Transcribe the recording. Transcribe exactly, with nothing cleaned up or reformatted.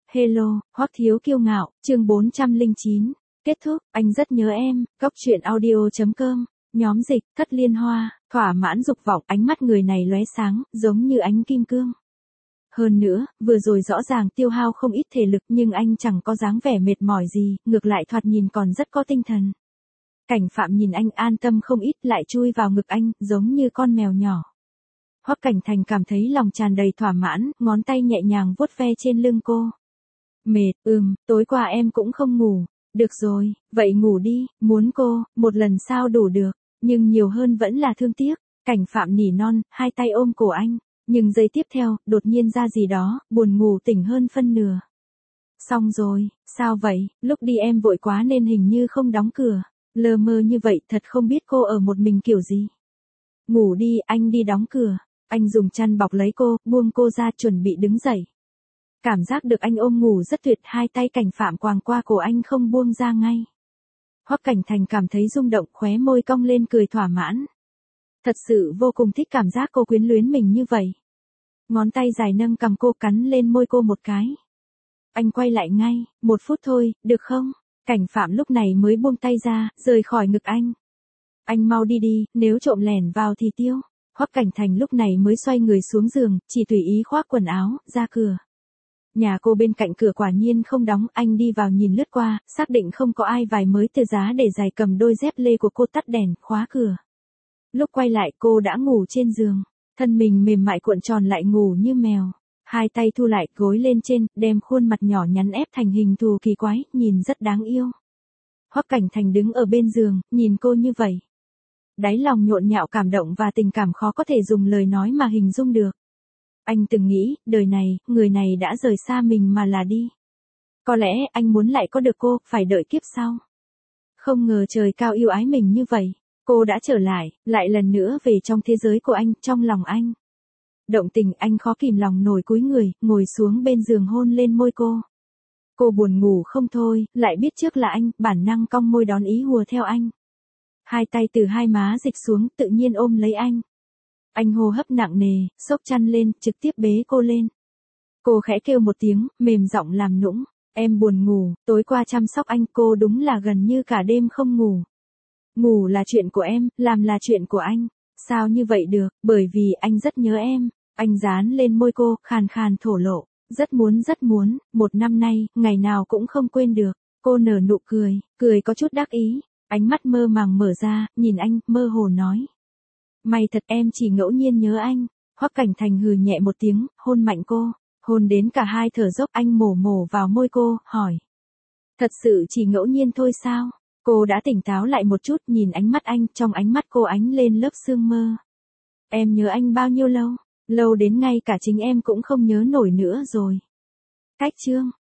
Hello, Hoắc Thiếu Kiêu Ngạo, chương bốn trăm lẻ chín. Kết thúc, anh rất nhớ em, Cốc truyện audio chấm com, nhóm dịch, Thất Liên Hoa, thỏa mãn dục vọng, ánh mắt người này lóe sáng, giống như ánh kim cương. Hơn nữa, vừa rồi rõ ràng tiêu hao không ít thể lực nhưng anh chẳng có dáng vẻ mệt mỏi gì, ngược lại thoạt nhìn còn rất có tinh thần. Cảnh Phạm nhìn anh an tâm không ít lại chui vào ngực anh, giống như con mèo nhỏ. Hoắc Cảnh Thành cảm thấy lòng tràn đầy thỏa mãn, ngón tay nhẹ nhàng vuốt ve trên lưng cô. Mệt, ừm, tối qua em cũng không ngủ. Được rồi, vậy ngủ đi, muốn cô, một lần sao đủ được, nhưng nhiều hơn vẫn là thương tiếc. Cảnh Phạm nỉ non, hai tay ôm cổ anh, nhưng giây tiếp theo, đột nhiên ra gì đó, buồn ngủ tỉnh hơn phân nửa. Xong rồi, sao vậy, lúc đi em vội quá nên hình như không đóng cửa, lờ mờ như vậy thật không biết cô ở một mình kiểu gì. Ngủ đi, anh đi đóng cửa. Anh dùng chăn bọc lấy cô, buông cô ra chuẩn bị đứng dậy. Cảm giác được anh ôm ngủ rất tuyệt, hai tay Cảnh Phạm quàng qua cổ anh không buông ra ngay. Hoắc Cảnh Thành cảm thấy rung động, khóe môi cong lên cười thỏa mãn. Thật sự vô cùng thích cảm giác cô quyến luyến mình như vậy. Ngón tay dài nâng cằm cô cắn lên môi cô một cái. Anh quay lại ngay, một phút thôi, được không? Cảnh Phạm lúc này mới buông tay ra, rời khỏi ngực anh. Anh mau đi đi, nếu trộm lẻn vào thì tiêu. Hoắc Cảnh Thành lúc này mới xoay người xuống giường, chỉ tùy ý khoác quần áo, ra cửa. Nhà cô bên cạnh cửa quả nhiên không đóng, anh đi vào nhìn lướt qua, xác định không có ai vài mới từ giá để giày cầm đôi dép lê của cô tắt đèn, khóa cửa. Lúc quay lại cô đã ngủ trên giường, thân mình mềm mại cuộn tròn lại ngủ như mèo. Hai tay thu lại gối lên trên, đem khuôn mặt nhỏ nhắn ép thành hình thù kỳ quái, nhìn rất đáng yêu. Hoắc Cảnh Thành đứng ở bên giường, nhìn cô như vậy. Đáy lòng nhộn nhạo cảm động và tình cảm khó có thể dùng lời nói mà hình dung được. Anh từng nghĩ, đời này, người này đã rời xa mình mà là đi. Có lẽ anh muốn lại có được cô, phải đợi kiếp sau. Không ngờ trời cao yêu ái mình như vậy. Cô đã trở lại, lại lần nữa về trong thế giới của anh, trong lòng anh. Động tình anh khó kìm lòng nổi cúi người, ngồi xuống bên giường hôn lên môi cô. Cô buồn ngủ không thôi, lại biết trước là anh, bản năng cong môi đón ý hùa theo anh. Hai tay từ hai má dịch xuống, tự nhiên ôm lấy anh. Anh hô hấp nặng nề, xốc chăn lên, trực tiếp bế cô lên. Cô khẽ kêu một tiếng, mềm giọng làm nũng. Em buồn ngủ, tối qua chăm sóc anh, cô đúng là gần như cả đêm không ngủ. Ngủ là chuyện của em, làm là chuyện của anh. Sao như vậy được, bởi vì anh rất nhớ em. Anh dán lên môi cô, khàn khàn thổ lộ. Rất muốn rất muốn, một năm nay, ngày nào cũng không quên được. Cô nở nụ cười, cười có chút đắc ý. Ánh mắt mơ màng mở ra, nhìn anh, mơ hồ nói. May thật em chỉ ngẫu nhiên nhớ anh. Hoắc Cảnh Thành hừ nhẹ một tiếng, hôn mạnh cô. Hôn đến cả hai thở dốc, anh mổ mổ vào môi cô, hỏi. Thật sự chỉ ngẫu nhiên thôi sao? Cô đã tỉnh táo lại một chút, nhìn ánh mắt anh, trong ánh mắt cô ánh lên lớp sương mơ. Em nhớ anh bao nhiêu lâu? Lâu đến ngay cả chính em cũng không nhớ nổi nữa rồi. Cách chương.